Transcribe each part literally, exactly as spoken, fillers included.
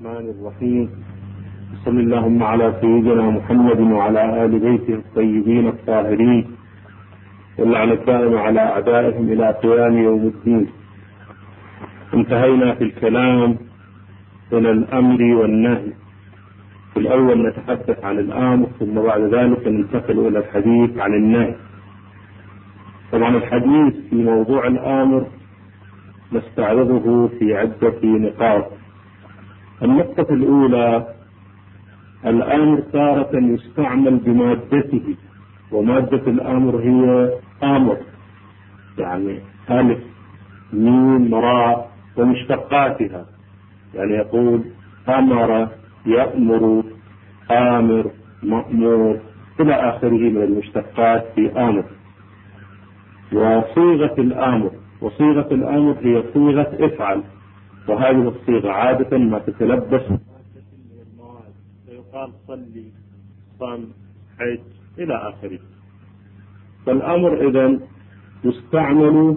الرحمن الرحيم. صل اللهم على سيدنا محمد وعلى آل بيته الطيبين الطاهرين، واللعنة الدائمة على أعدائهم إلى قيام يوم الدين. انتهينا في الكلام إلى الأمر والنهي. في الأول نتحدث عن الأمر، ثم بعد ذلك ننتقل إلى الحديث عن النهي. طبعا الحديث في موضوع الأمر نستعرضه في عدة نقاط. النقطة الأولى: الأمر تارة يستعمل بمادته، ومادة الأمر هي أمر، يعني ألف ميم راء ومشتقاتها، يعني يقول أمر، يأمر، آمر، مأمور إلى آخره من المشتقات في أمر. وصيغة الأمر وصيغة الأمر هي صيغة افعل، وهذه الصيغة عادة ما تتلبس فيقال صلي، صم، حج إلى آخره. فالأمر إذن يستعمل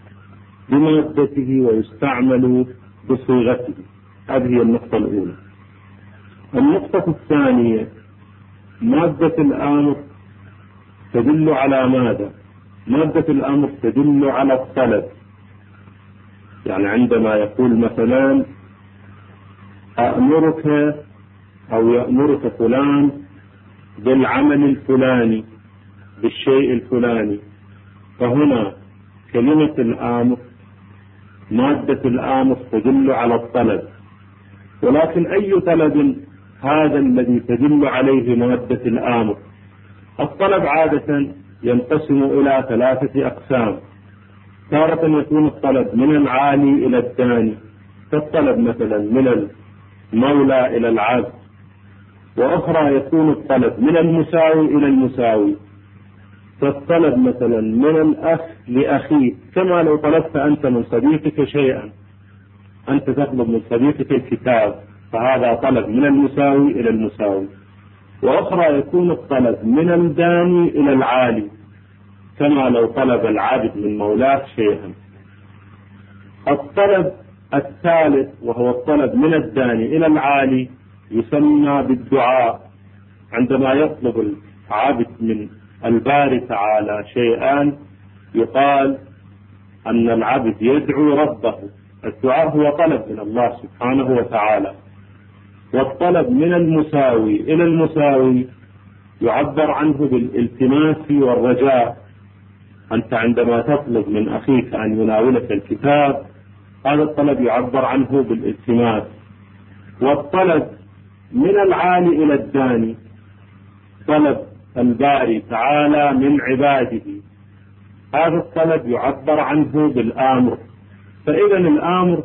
بمادته ويستعمل بصيغته. هذه هي النقطة الأولى. النقطة الثانية: مادة الأمر تدل على ماذا؟ مادة الأمر تدل على الطلب. يعني عندما يقول مثلا أأمرك أو يأمرك فلان بالعمل الفلاني، بالشيء الفلاني، فهنا كلمة الأمر مادة الأمر تدل على الطلب. ولكن أي طلب هذا الذي تدل عليه مادة الأمر؟ الطلب عادة ينقسم إلى ثلاثة أقسام. تارة يكون الطلب من العالي إلى الداني، كالطلب مثلا من المولى إلى العبد. وأخرى يكون الطلب من المساوي إلى المساوي، كالطلب مثلا من الأخ لأخيه، كما لو طلبت أنت من صديقك شيئا، أنت تطلب من صديقك الكتاب، فهذا طلب من المساوي إلى المساوي. وأخرى يكون الطلب من الداني إلى العالي، كما لو طلب العبد من مولاه شيئا. الطلب الثالث وهو الطلب من الداني إلى العالي يسمى بالدعاء. عندما يطلب العبد من الباري تعالى شيئا يقال أن العبد يدعو ربه. الدعاء هو طلب من الله سبحانه وتعالى. والطلب من المساوي إلى المساوي يعبر عنه بالالتماس والرجاء. أنت عندما تطلب من أخيك أن يناولك الكتاب، هذا الطلب يعبر عنه بالالتماس. والطلب من العالي إلى الداني طلب الباري تعالى من عباده، هذا الطلب يعبر عنه بالآمر. فإذا الآمر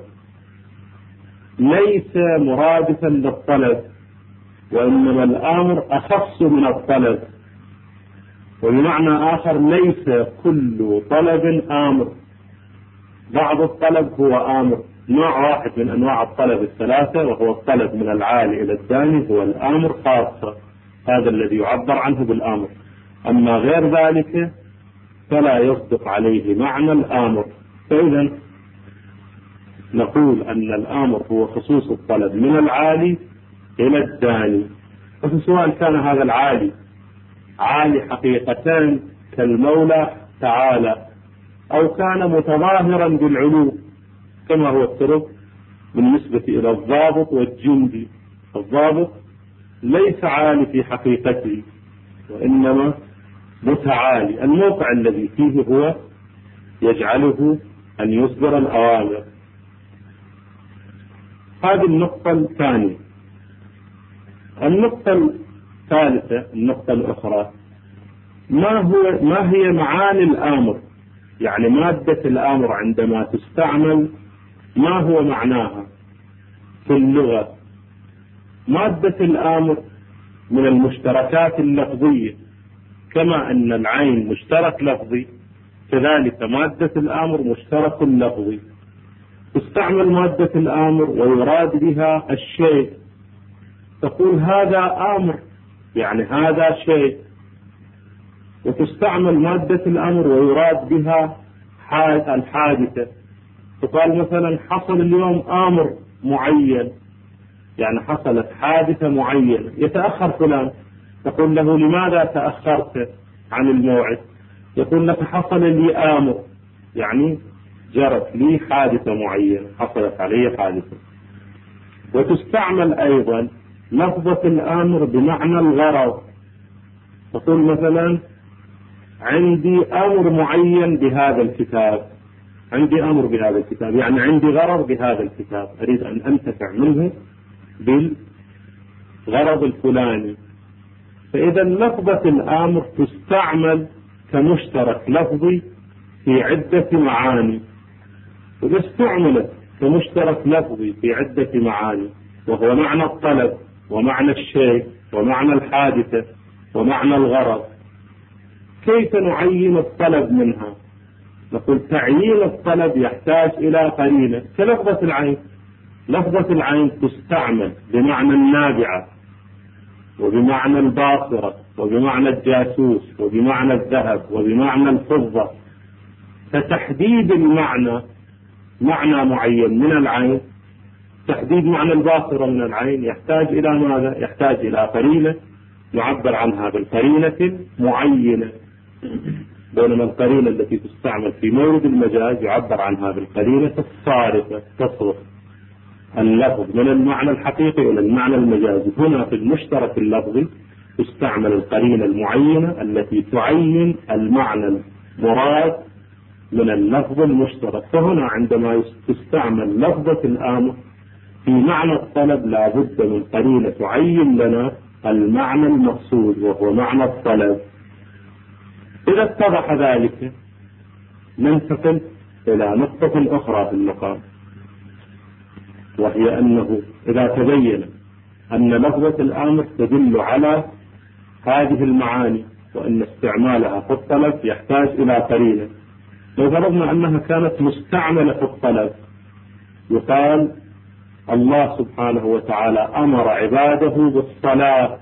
ليس مرادفا للطلب، وإنما الآمر أخص من الطلب. وبمعنى آخر ليس كل طلب آمر، بعض الطلب هو آمر. نوع واحد من أنواع الطلب الثلاثة وهو الطلب من العالي إلى الداني هو الآمر خاصة، هذا الذي يعبر عنه بالآمر. أما غير ذلك فلا يصدق عليه معنى الآمر. فإذا نقول أن الآمر هو خصوص الطلب من العالي إلى الداني، وسواء كان هذا العالي عالي حقيقتان كالمولى تعالى، أو كان متظاهرا بالعلو كما هو الطرق بالنسبة إلى الضابط والجندي. الضابط ليس عالي في حقيقته، وإنما متعالي. الموقع الذي فيه هو يجعله أن يصدر الأوامر. هذه النقطة الثانية. النقطة الثالثة، النقطة الأخرى: ما هو ما هي معاني الآمر؟ يعني مادة الآمر عندما تستعمل ما هو معناها في اللغة؟ مادة الآمر من المشتركات اللفظية، كما أن العين مشترك لفظي كذلك مادة الآمر مشترك لفظي. تستعمل مادة الآمر ويراد بها الشيء، تقول هذا آمر يعني هذا شيء. وتستعمل مادة الأمر ويراد بها الحادثة، تقال مثلا حصل اليوم أمر معين، يعني حصلت حادثة معينة، يتأخر فلان، تقول له لماذا تأخرت عن الموعد؟ يقول لك حصل لي آمر، يعني جرت لي حادثة معينة، حصلت علي حادثة. وتستعمل أيضا لفظة الآمر بمعنى الغرض، تقول مثلا عندي أمر معين بهذا الكتاب، عندي أمر بهذا الكتاب يعني عندي غرض بهذا الكتاب، أريد أن أنتفع منه بالغرض الفلاني. فإذا لفظة الآمر تستعمل كمشترك لفظي في عدة معاني، وإذا استعملت كمشترك لفظي في عدة معاني وهو معنى الطلب ومعنى الشيء ومعنى الحادثة ومعنى الغرض، كيف نعين الطلب منها؟ نقول تعيين الطلب يحتاج إلى قرينة كلفظة العين. لفظة العين تستعمل بمعنى النابعة وبمعنى الباصرة وبمعنى الجاسوس وبمعنى الذهب وبمعنى الفضة، فتحديد المعنى معنى معين من العين، تحديد معنى الباصرة من العين يحتاج إلى ماذا؟ يحتاج إلى قرينة يعبر عنها بالقرينة معينة، بينما القرينة التي تستعمل في مورد المجاز يعبر عنها بالقرينة الصارفة تصرف اللفظ من المعنى الحقيقي إلى المعنى المجازي. هنا في المشترك اللفظي تستعمل القرينة المعينة التي تعين المعنى المراد من اللفظ المشترك. فهنا عندما تستعمل لفظة الآمر في معنى الطلب لا بد من قرينة تعين لنا المعنى المقصود وهو معنى الطلب. إذا اتضح ذلك ننتقل إلى نقطة أخرى في المقام، وهي أنه إذا تبين أن لفظة الآمر تدل على هذه المعاني وأن استعمالها في الطلب يحتاج إلى قرينة. لو فرضنا أنها كانت مستعملة في الطلب، يقال الله سبحانه وتعالى أمر عباده بالصلاة،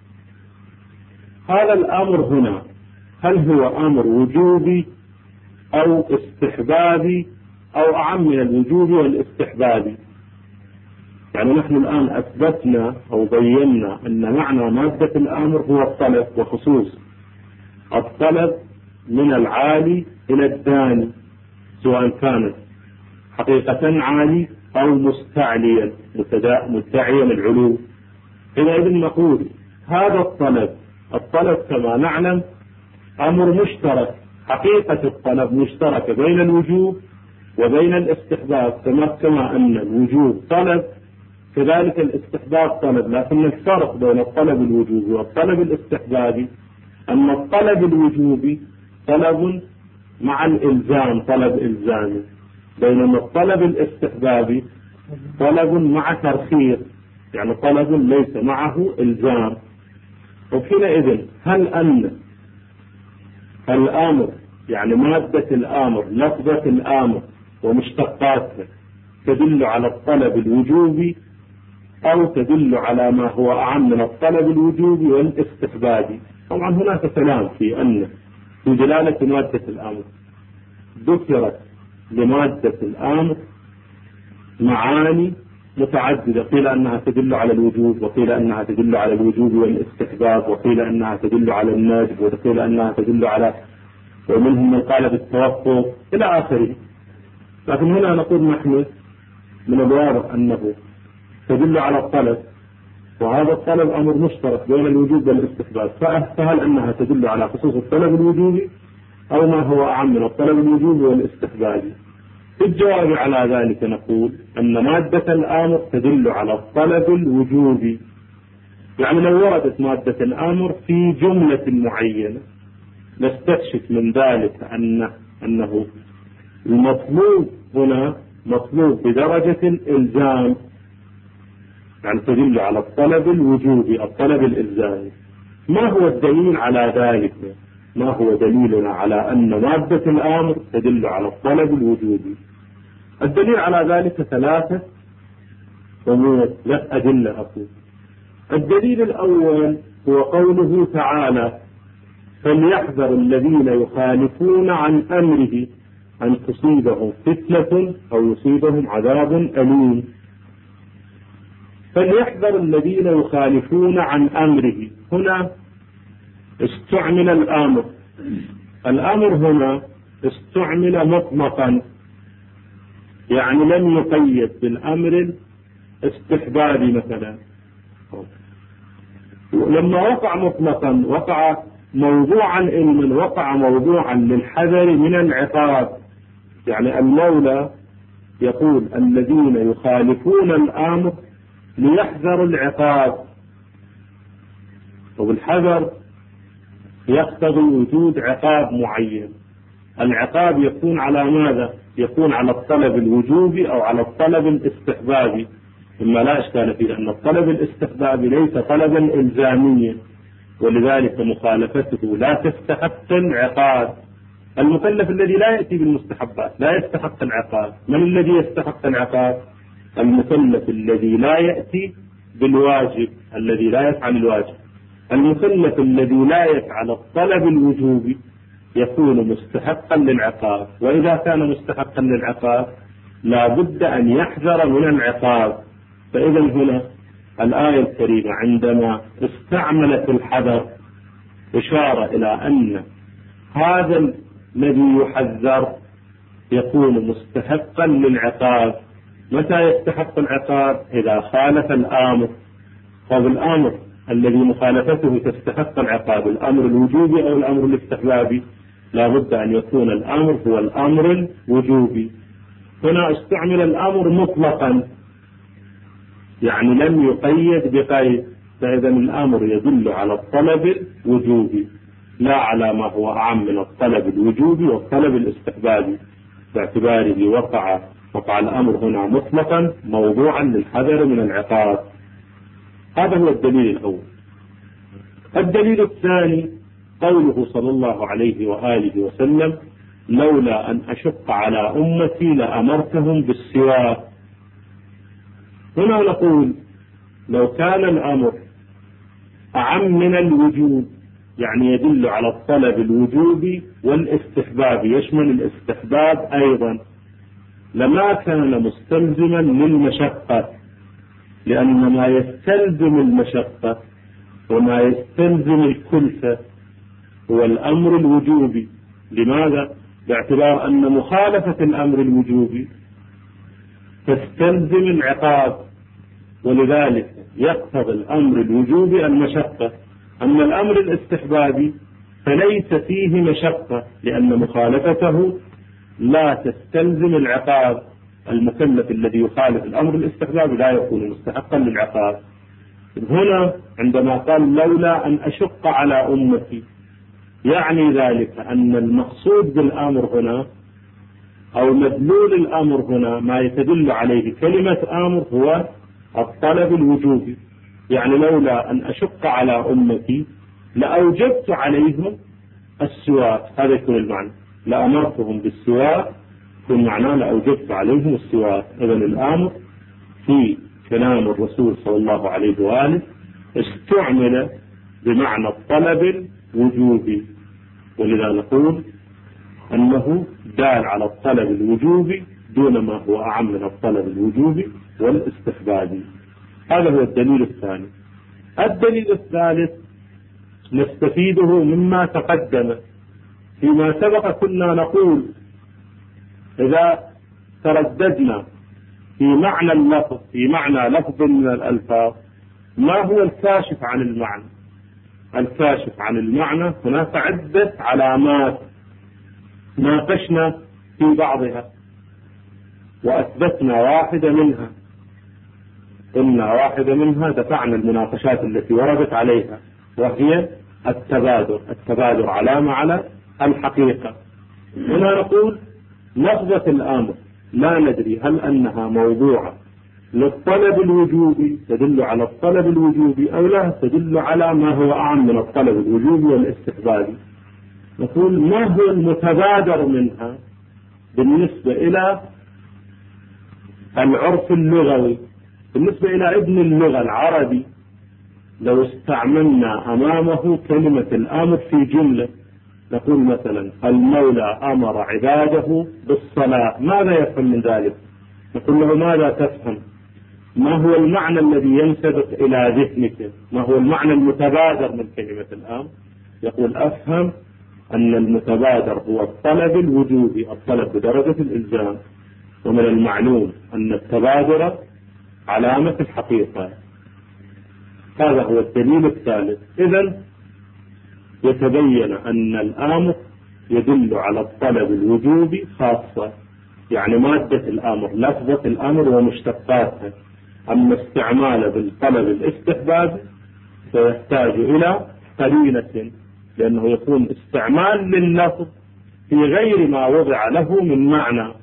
هذا الأمر هنا هل هو أمر وجوبي أو استحبابي أو أعم من الوجوب والاستحبابي؟ يعني نحن الآن أثبتنا أو بينا أن معنى مادة الأمر هو الطلب، وخصوص الطلب من العالي إلى الداني، سواء كانت حقيقة عالي أو مستعليا مدعيا العلو. حينئذ نقول هذا الطلب الطلب كما نعلم أمر مشترك، حقيقة الطلب مشتركة بين الوجوب وبين الاستحباب، كما أن الوجوب طلب كذلك الاستحباب طلب، لكن الفرق بين الطلب الوجوبي والطلب الاستحبابي أن الطلب الوجوبي طلب مع الإلزام، طلب إلزامي، بينما الطلب الاستحبابي طلب مع ترخيص، يعني طلب ليس معه إلزام. وحينئذ هل أن الآمر يعني مادة الآمر لفظة الآمر ومشتقاتها تدل على الطلب الوجوبي أو تدل على ما هو أعم من الطلب الوجوبي والاستحبابي؟ طبعا هناك كلام في أن في دلالة مادة الآمر ذكرت لمادة الآمر معاني متعددة، قيل أنها تدل على الوجوب، وقيل أنها تدل على الوجوب والاستحباب، وقيل أنها تدل على الندب، وقيل أنها تدل على، ومنهم من قال بالتوقف إلى آخره. لكن هنا نقول نحن من الواضح أنه تدل على الطلب، وهذا الطلب أمر مشترك بين الوجوب والاستحباب، فهل أنها تدل على خصوص الطلب الوجوبي أو ما هو أعم من الطلب الوجوبي والاستحبابي؟ في الجواب على ذلك نقول أن مادة الآمر تدل على الطلب الوجوبي، يعني لو وردت مادة الآمر في جملة معينة نستكشف من ذلك أن أنه المطلوب هنا مطلوب بدرجة الإلزام، يعني تدل على الطلب الوجوبي الطلب الإلزامي. ما هو الدليل على ذلك؟ ما هو دليلنا على أن مادة الآمر تدل على الطلب الوجوبي؟ الدليل على ذلك ثلاثة أمور، لا أدلة أقول. الدليل الأول هو قوله تعالى: فليحذر الذين يخالفون عن أمره أن تصيبهم فتنة أو يصيبهم عذاب أليم. فليحذر الذين يخالفون عن أمره. هنا استعمل الأمر، الأمر هنا استعمل مطلقا، يعني لم يقيد بالأمر الاستحبابي مثلا. لما وقع مطلقا وقع موضوعا علما، وقع موضوعا للحذر من العقاب. يعني المولى يقول الذين يخالفون الأمر ليحذروا العقاب، والحذر يقتضي وجود عقاب معين. العقاب يكون على ماذا؟ يكون على الطلب الوجوبي أو على الطلب الاستحبابي، ثم لا إشكال فيه أن الطلب الاستحبابي ليس طلبا إلزاميا، ولذلك مخالفته لا تستحق العقاب. المكلف الذي لا يأتي بالمستحبات لا يستحق العقاب. من الذي يستحق العقاب؟ المكلف الذي لا يأتي بالواجب، الذي لا يفعل الواجب. المكلف الذي لا يفعل الطلب الوجوبي يكون مستحقا للعقاب، وإذا كان مستحقا للعقاب لا بد أن يحذر من العقاب. فإذا هنا الآية الكريمة عندما استعملت الحذر إشارة إلى أن هذا الذي يحذر يكون مستحقا للعقاب. متى يستحق العقاب؟ إذا خالف الآمر. فالآمر الذي مخالفته تستحق العقاب، الأمر الوجوبي أو الأمر الاستحبابي، لا بد أن يكون الأمر هو الأمر الوجوبي. هنا استعمل الأمر مطلقا، يعني لم يقيد بقيد، فإذا الأمر يدل على الطلب الوجوبي لا على ما هو أعم من الطلب الوجوبي والطلب الاستحبابي، باعتباره وقع وقع الأمر هنا مطلقا موضوعا للحذر من العقاب. هذا هو الدليل الأول. الدليل الثاني قوله صلى الله عليه وآله وسلم: لولا أن أشق على أمتي لأمرتهم بالسواك. هنا نقول لو كان الأمر أعم من الوجوب، يعني يدل على الطلب الوجوبي والاستحباب، يشمل الاستحباب أيضا، لما كان مستلزما للمشقة، لأن ما يستلزم المشقة وما يستلزم الكلفة هو الأمر الوجوبي. لماذا؟ باعتبار أن مخالفة الأمر الوجوبي تستلزم العقاب، ولذلك يقتضي الأمر الوجوبي المشقة. أما الأمر الاستحبابي فليس فيه مشقة، لأن مخالفته لا تستلزم العقاب. المكلف الذي يخالف الأمر الاستحبابي لا يكون مستحقا للعقاب. هنا عندما قال لولا أن أشق على أمتي، يعني ذلك أن المقصود بالأمر هنا أو مدلول الأمر هنا ما يتدل عليه كلمة أمر هو الطلب الوجوبي. يعني لولا أن أشق على أمتي لأوجبت عليهم السواك، هذا يكون المعنى. لأمرتهم بالسواك يكون معناه لأوجبت عليهم السواك. إذن الأمر في كلام الرسول صلى الله عليه وآله استعمل بمعنى الطلب الوجوبي، ولذا نقول أنه دال على الطلب الوجوبي دون ما هو أعم من الطلب الوجوبي والاستحبابي. هذا هو الدليل الثاني. الدليل الثالث نستفيده مما تقدم. فيما سبق كنا نقول إذا ترددنا في معنى اللفظ في معنى لفظ من الألفاظ ما هو الكاشف عن المعنى؟ الكاشف عن المعنى هناك عدة علامات ناقشنا في بعضها وأثبتنا واحدة منها. قلنا واحدة منها دفعنا المناقشات التي وردت عليها، وهي التبادر. التبادر علامة على الحقيقة. هنا نقول لفظة الأمر لا ندري هل أنها موضوعة للطلب الوجوبي تدل على الطلب الوجوبي أو لا تدل على ما هو أعم من الطلب الوجوبي والاستحبابي. نقول ما هو المتبادر منها بالنسبة إلى العرف اللغوي، بالنسبة إلى ابن اللغة العربي. لو استعملنا أمامه كلمة الأمر في جملة نقول مثلا المولى أمر عباده بالصلاة، ماذا يفهم من ذلك؟ نقول له ماذا تفهم؟ ما هو المعنى الذي ينسبق إلى ذهنك؟ ما هو المعنى المتبادر من كلمة الأمر؟ يقول أفهم أن المتبادر هو الطلب الوجوبي، الطلب بدرجة الإلزام، ومن المعلوم أن التبادر علامة الحقيقة. هذا هو الدليل الثالث. إذن يتبين أن الآمر يدل على الطلب الوجوبي خاصة، يعني مادة الآمر، لفظة الآمر ومشتقاتها. أما استعماله بالطلب الاستحبابي سيحتاج إلى قرينة، لأنه يكون استعمال لللفظ في غير ما وضع له من معنى.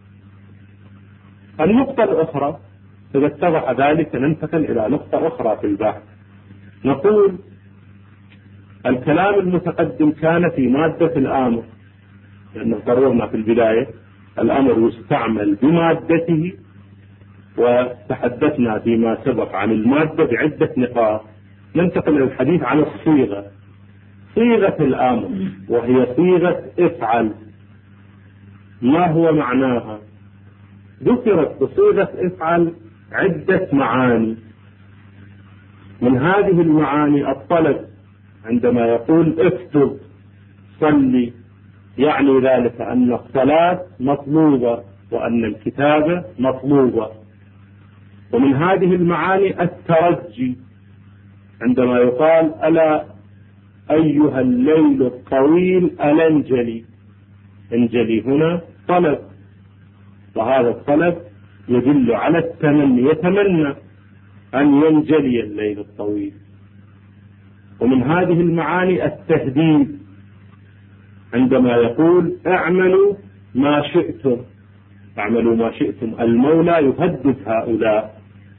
النقطة الأخرى إذا اتضح ذلك ننتقل إلى نقطة أخرى في البحث. نقول الكلام المتقدم كان في مادة الآمر، لأنه قررنا في البداية الأمر يستعمل بمادته، وتحدثنا فيما سبق عن المادة بعدة نقاط. ننتقل إلى الحديث عن الصيغة. صيغة الأمر وهي صيغة افعل، ما هو معناها؟ ذكرت بصيغة افعل عدة معاني. من هذه المعاني الطلب، عندما يقول اكتب صلي، يعني ذلك أن الصلاة مطلوبة وأن الكتابة مطلوبة. ومن هذه المعاني الترجي، عندما يقال ألا أيها الليل الطويل ألا انجلي، انجلي هنا طلب، وهذا الطلب يدل على التمني، يتمنى أن ينجلي الليل الطويل. ومن هذه المعاني التهديد، عندما يقول اعملوا ما شئتم، اعملوا ما شئتم، المولى يهدد هؤلاء.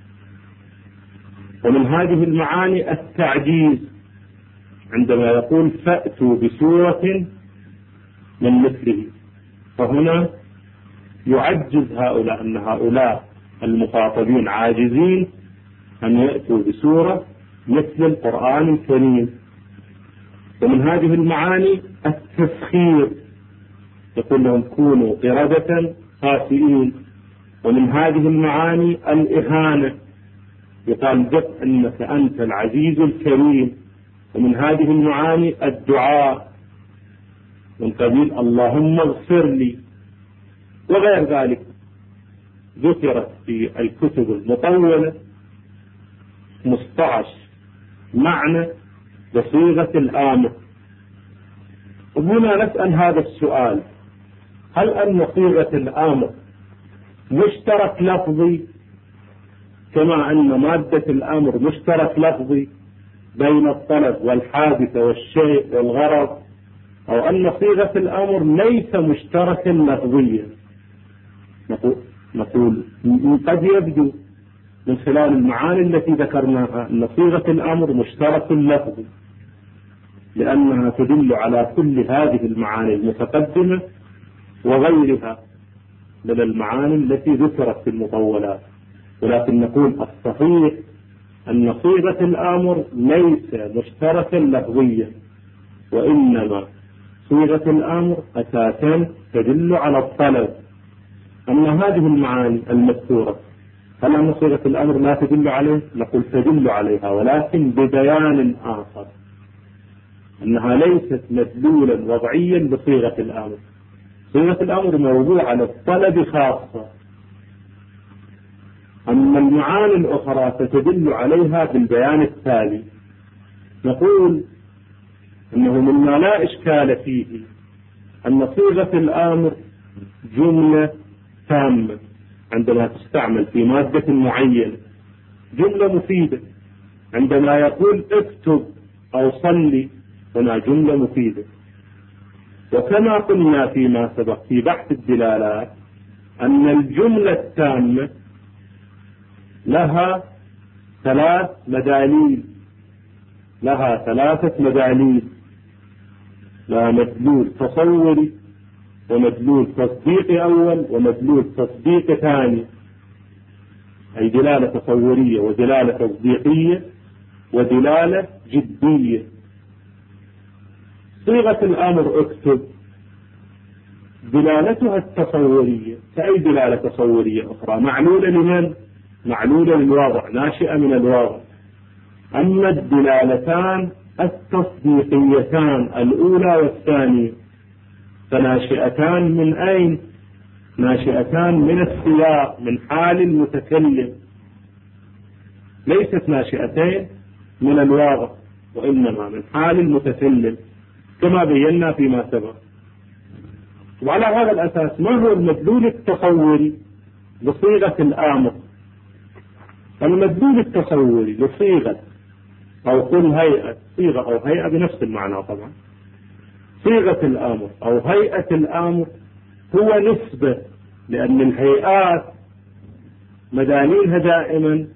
ومن هذه المعاني التعجيز، عندما يقول فأتوا بسورة من مثله، فهنا يعجز هؤلاء، أن هؤلاء المخاطبين عاجزين أن يأتوا بسورة مثل القرآن الكريم. ومن هذه المعاني التسخير، يقول لهم كونوا قردة خاسئين. ومن هذه المعاني الإهانة، يقال جب أنك أنت العزيز الكريم. ومن هذه المعاني الدعاء من قبيل اللهم اغفر لي وغير ذلك، ذكرت في الكتب المطولة خمسة عشر معنى بصيغة الآمر. وهنا نسأل هذا السؤال: هل أن صيغة الآمر مشترك لفظي كما أن مادة الأمر مشترك لفظي بين الطلب والحادثة والشيء والغرض، أو أن صيغة الأمر ليس مشتركا لفظيا؟ نقول قد يبدو من خلال المعاني التي ذكرناها أن صيغة الأمر مشترك لفظي، لأنها تدل على كل هذه المعاني المتقدمة وغيرها من المعاني التي ذكرت في المطولات. ولكن نقول الصحيح أن صيغة الأمر ليس مشتركا لفظيا، وإنما صيغة الأمر أساسا تدل على الطلب. أما هذه المعاني المذكورة هل أن صيغة الأمر لا تدل عليه؟ نقول تدل عليها، ولكن ببيان آخر، أنها ليست مدلولا وضعيا بصيغة الأمر. صيغة الأمر موضوع على الطلب خاصة، أما المعاني الأخرى فتدل عليها بالبيان التالي. نقول أنه مما لا إشكال فيه أن صيغة الأمر جملة تامة عندما تستعمل في مادة معينة، جملة مفيدة. عندما يقول اكتب أو صلي هنا جملة مفيدة. وكما قلنا فيما سبق في بحث الدلالات أن الجملة التامة لها ثلاث مداليل، لها ثلاثة مداليل: لها مدلول تصوري، ومدلول تصديقي أول، ومدلول تصديقي ثاني، أي دلالة تصورية ودلالة تصديقية ودلالة جدية. صيغة الأمر اكتب دلالتها التصورية كأي دلالة تصورية أخرى، معلولة لمن؟ معلولة للواضع ناشئة من الواضع. أما الدلالتان التصديقيتان الأولى والثانية فناشئتان من أين؟ ناشئتان من السياق، من حال المتكلم، ليست ناشئتين من الواضع وإنما من حال المتكلم كما بينا فيما سبق. وعلى هذا الأساس ما هو المدلول التصوري لصيغة الآمر؟ المدلول التصوري لصيغة أو قل هيئة، صيغة أو هيئة بنفس المعنى طبعا، صيغة الآمر أو هيئة الآمر هو نسبة، لأن الهيئات مداليلها دائما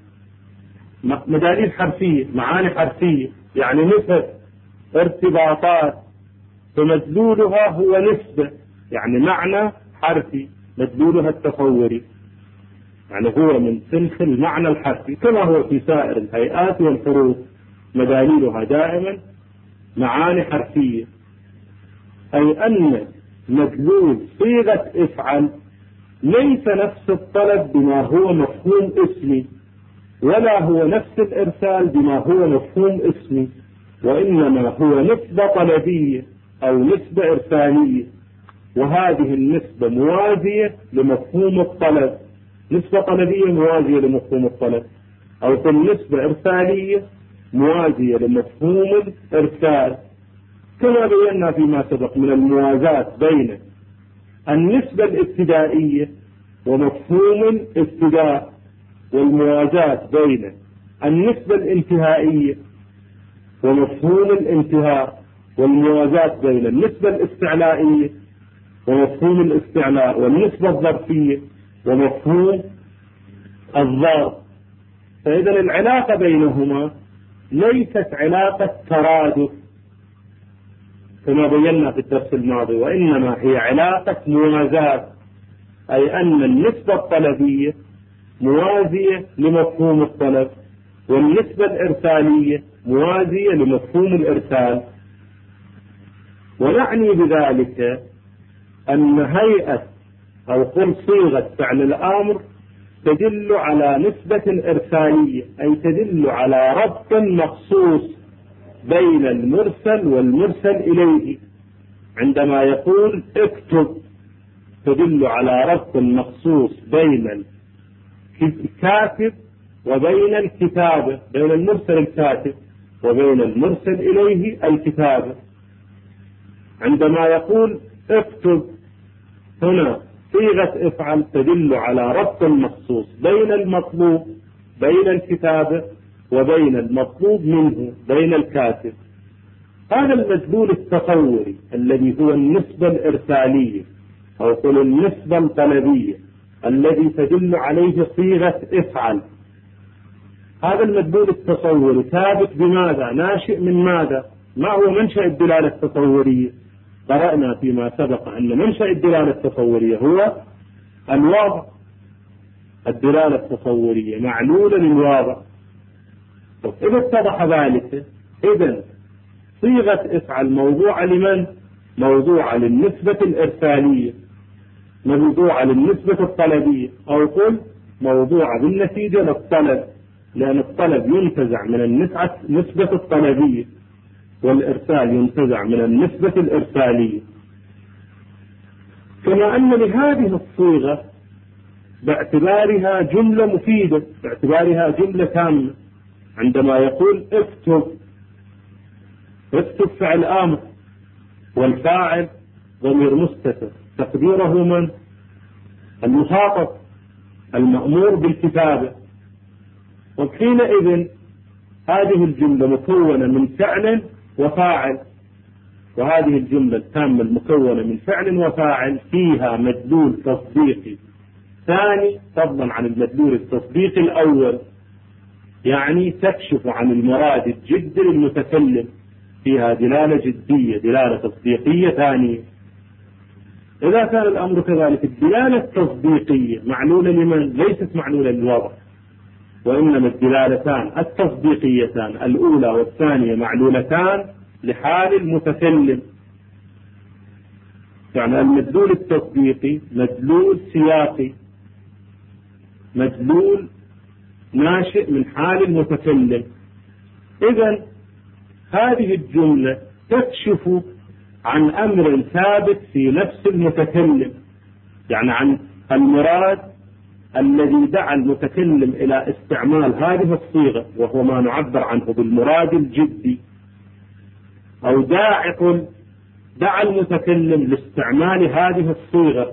مداليل حرفية، معاني حرفية، يعني نسب ارتباطات، فمدلولها هو نسبة يعني معنى حرفي، مدلولها التصوري يعني هو من سلك المعنى الحرفي، كما هو في سائر الهيئات والحروف مداليلها دائما معاني حرفية. أي أن مدلول صيغة افعل ليس نفس الطلب بما هو مفهوم اسمي، ولا هو نفس الإرسال بما هو مفهوم اسمي، وإنما هو نسبة طلبية أو نسبة إرسالية، وهذه النسبة موازية لمفهوم الطلب، نسبة طلبية موازية لمفهوم الطلب، أو في النسبة إرسالية موازية لمفهوم الإرسال، كما بينا فيما سبق من الموازاة بين النسبة الابتدائية ومفهوم الابتداء، والموازاة بين النسبة الانتهائية ومفهوم الانتهاء، والموازاة بين النسبة الاستعلائية ومفهوم الاستعلاء، والنسبة الظرفية ومفهوم الظرف. فإذا العلاقة بينهما ليست علاقة ترادف كما بينا في الدرس الماضي، وإنما هي علاقة موازاة، أي أن النسبة الطلبية موازية لمفهوم الطلب، والنسبة الإرسالية موازية لمفهوم الإرسال. ونعني بذلك أن هيئة أو قل صيغة فعل الأمر تدل على نسبة إرسالية، أي تدل على ربط مخصوص بين المرسل والمرسل إليه. عندما يقول اكتب تدل على ربط مخصوص بين الكاتب وبين الكتابة، بين المرسل الكاتب وبين المرسل إليه الكتابة. عندما يقول اكتب هنا صيغة افعل تدل على ربط مخصوص بين المطلوب، بين الكتابة وبين المطلوب منه، بين الكاتب. هذا المدلول التصوري الذي هو النسبة الإرسالية أو قل النسبة الطلبية الذي تدل عليه صيغة افعل، هذا المدلول التصوري ثابت بماذا؟ ناشئ من ماذا؟ ما هو منشأ الدلالة التصورية؟ قرأنا فيما سبق أن منشأ الدلالة التصورية هو الواضع، الدلالة التصورية معلولة للواضع. إذا اتضح ذلك، إذن صيغة افعل موضوعة لمن؟ موضوعة للنسبة الإرسالية، موضوعة للنسبة الطلبية، أو قل موضوعة بالنتيجة للطلب، لأن الطلب ينتزع من النسبة الطلبية والإرسال ينتزع من النسبة الإرسالية. كما أن لهذه الصيغة باعتبارها جملة مفيدة، باعتبارها جملة تامة، عندما يقول اكتب، اكتب فعل آمر والفاعل ضمير مستتر تقديره من؟ المخاطب المأمور بالكتابة. وحينئذ هذه الجملة مكونة من فعل وفاعل، وهذه الجملة التامة المكونة من فعل وفاعل فيها مدلول تصديقي ثاني فضلا عن المدلول التصديقي الأول، يعني تكشف عن المراد الجد للمتكلم، فيها دلالة جدية، دلالة تصديقية ثانية. إذا كان الأمر كذلك الدلالة التصديقية معلولة لمن؟ ليست معلولة للوضع، وإنما الدلالتان التصديقيتان الأولى والثانية معلولتان لحال المتكلم. يعني المدلول التصديقي مدلول سياقي، مدلول ناشئ من حال المتكلم. إذن هذه الجملة تكشف عن أمر ثابت في نفس المتكلم، يعني عن المراد الذي دعا المتكلم إلى استعمال هذه الصيغة، وهو ما نعبر عنه بالمراد الجدي، أو داعق دعا المتكلم لاستعمال هذه الصيغة،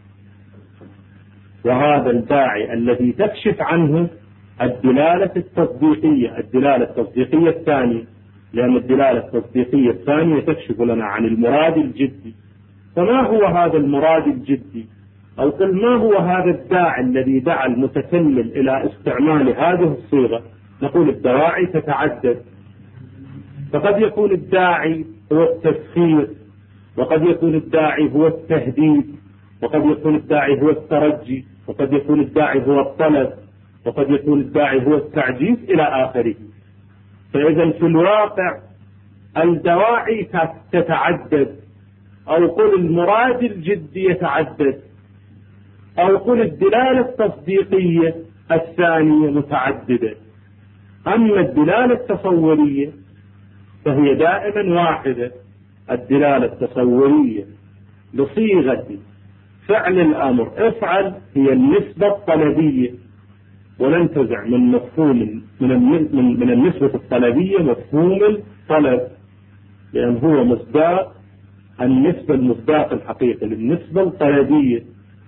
وهذا الداعي الذي تكشف عنه الدلالة التصديقية الدلالة التصديقية الثانية، لأن الدلالة التصديقية الثانية تكشف لنا عن المراد الجدي. فما هو هذا المراد الجدي؟ أو قل ما هو هذا الداعي الذي دعا المتكلم إلى استعمال هذه الصيغة؟ نقول الدواعي تتعدد، فقد يكون الداعي هو التسخير، وقد يكون الداعي هو التهديد، وقد يكون الداعي هو الترجي، وقد يكون الداعي هو الطلب، وقد يكون الداعي هو التعجيز إلى آخره. فإذا في الواقع الدواعي تتعدد، أو قل المراد الجدي يتعدد، أو قل الدلالة التصديقية الثانية متعددة. أما الدلالة التصورية فهي دائما واحدة. الدلالة التصورية لصيغة فعل الأمر افعل هي النسبة الطلبية، وننتزع من مفهوم من من النسبة الطلبية مفهوم الطلب، لأن هو مصداق النسبة المصداق الحقيقي للنسبة الطلبية.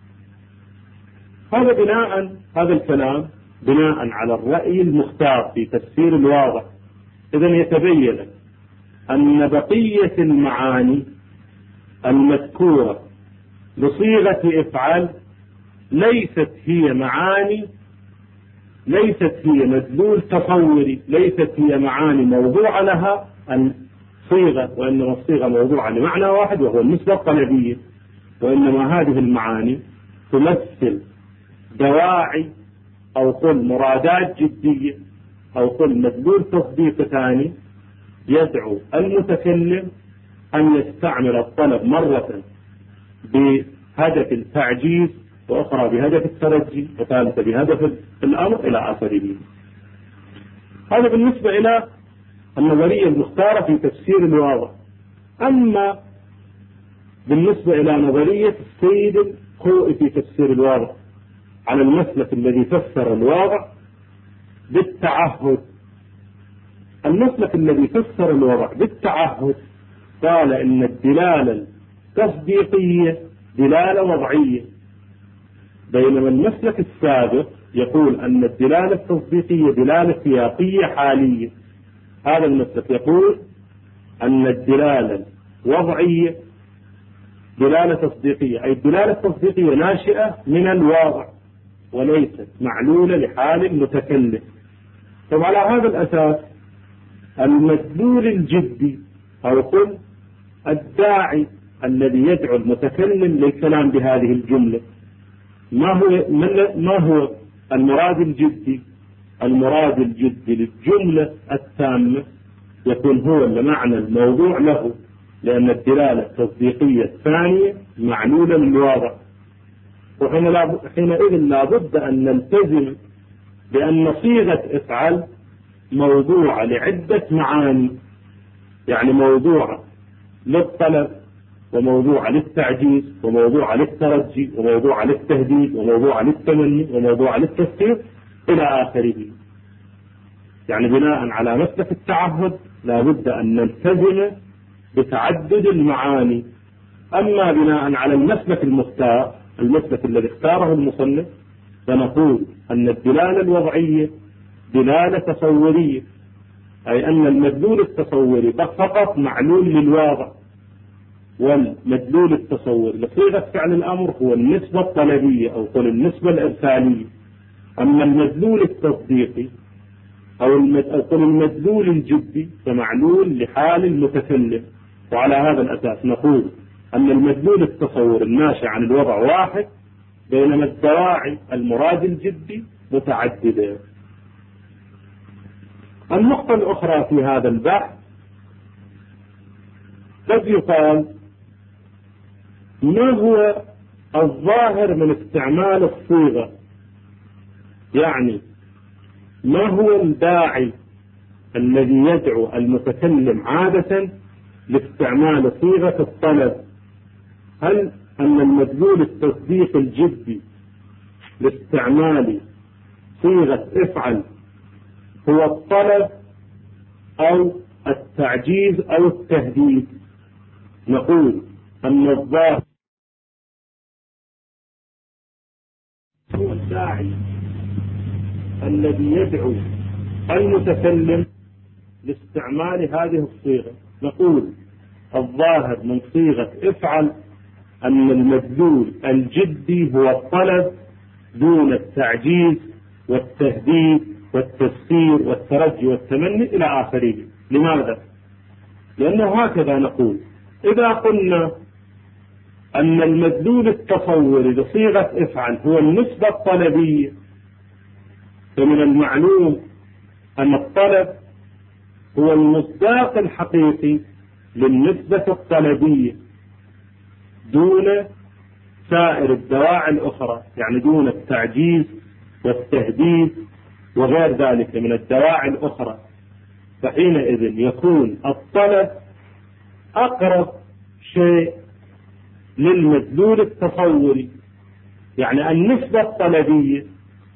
هذا بناء هذا الكلام بناء على الرأي المختار في تفسير الواضح. إذن يتبين أن بقية المعاني المذكورة بصيغة افعل ليست هي معاني ليست هي مدلول تصوري، ليست هي معاني موضوع لها الصيغة، وإنما الصيغة موضوعة لمعنى واحد وهو النسبة الطلبية. وإنما هذه المعاني تمثل دواعي، أو قل مرادات جدية، أو قل مدلول تصديق ثاني يدعو المتكلم أن يستعمل الطلب مرة بهدف التعجيز، وأخرى بهدف الترجي، وثالثة بهدف الأمر إلى آخره. هذا بالنسبة إلى النظرية المختارة في تفسير الواضح. أما بالنسبة إلى نظرية السيد الخوئي في تفسير الواضح على المسلك الذي فسر الواضح بالتعهد، المسلك الذي فسر الواضح بالتعهد قال إن الدلالة التصديقية دلالة وضعية، بينما المسلك السابق يقول أن الدلالة التصديقية دلالة سياقية حالية. هذا المسلك يقول أن الدلالة الوضعية دلالة تصديقية، أي الدلالة التصديقية ناشئة من الواضع وليست معلولة لحال المتكلم. طب على هذا الأساس المدلول الجدي، أو قل الداعي الذي يدعو المتكلم للكلام بهذه الجملة، ما هو ما هو المراد الجدي؟ المراد الجدي للجملة التامة يكون هو المعنى الموضوع له، لأن الدلالة التصديقية الثانية معلولة للواضع. وحينئذ لا بد أن نلتزم بأن صيغة افعل موضوعة لعدة معاني، يعني موضوعة للطلب، وموضوعة للتعجيز، وموضوعة للترجي، وموضوعة للتهديد، وموضوعة للتمني، وموضوعة للتفسير إلى آخره. يعني بناء على مسلك التعهد لا بد أن نلتزم بتعدد المعاني. أما بناء على المسلك المختار، المسلك الذي اختاره المصنف، فنقول أن الدلالة الوضعية دلالة تصورية، أي أن المدلول التصوري فقط معلول للواضع، والمدلول التصوري لصيغة فعل الأمر هو النسبة الطلبية، أو قل النسبة الإرسالية. أما المدلول التصديقي أو قل المدلول الجدي فمعلول لحال المتكلم. وعلى هذا الأساس نقول أن المدلول التصور الناشئ عن الوضع واحد، بينما الدواعي المراد الجدي متعددة. النقطة الأخرى في هذا البحث قد يقال ما هو الظاهر من استعمال الصيغة، يعني ما هو الداعي الذي يدعو المتكلم عادة لاستعمال صيغة الطلب؟ هل أن المدلول التصديق الجدي لاستعمال صيغة افعل هو الطلب أو التعجيز أو التهديد؟ نقول أن الظاهر هو الداعي الذي يدعو المتكلم لاستعمال هذه الصيغة. نقول الظاهر من صيغة افعل أن المدلول الجدي هو الطلب دون التعجيز والتهديد والتفسير والترجي والتمني إلى آخره. لماذا؟ لأنه هكذا نقول: إذا قلنا أن المدلول التصوري لصيغة افعل هو النسبة الطلبية، فمن المعلوم أن الطلب هو المصداق الحقيقي للنسبة الطلبية دون سائر الدواعي الأخرى، يعني دون التعجيز والتهديد وغير ذلك من الدواعي الأخرى. فحينئذ يكون الطلب أقرب شيء للمدلول التصوري، يعني النسبة الطلبية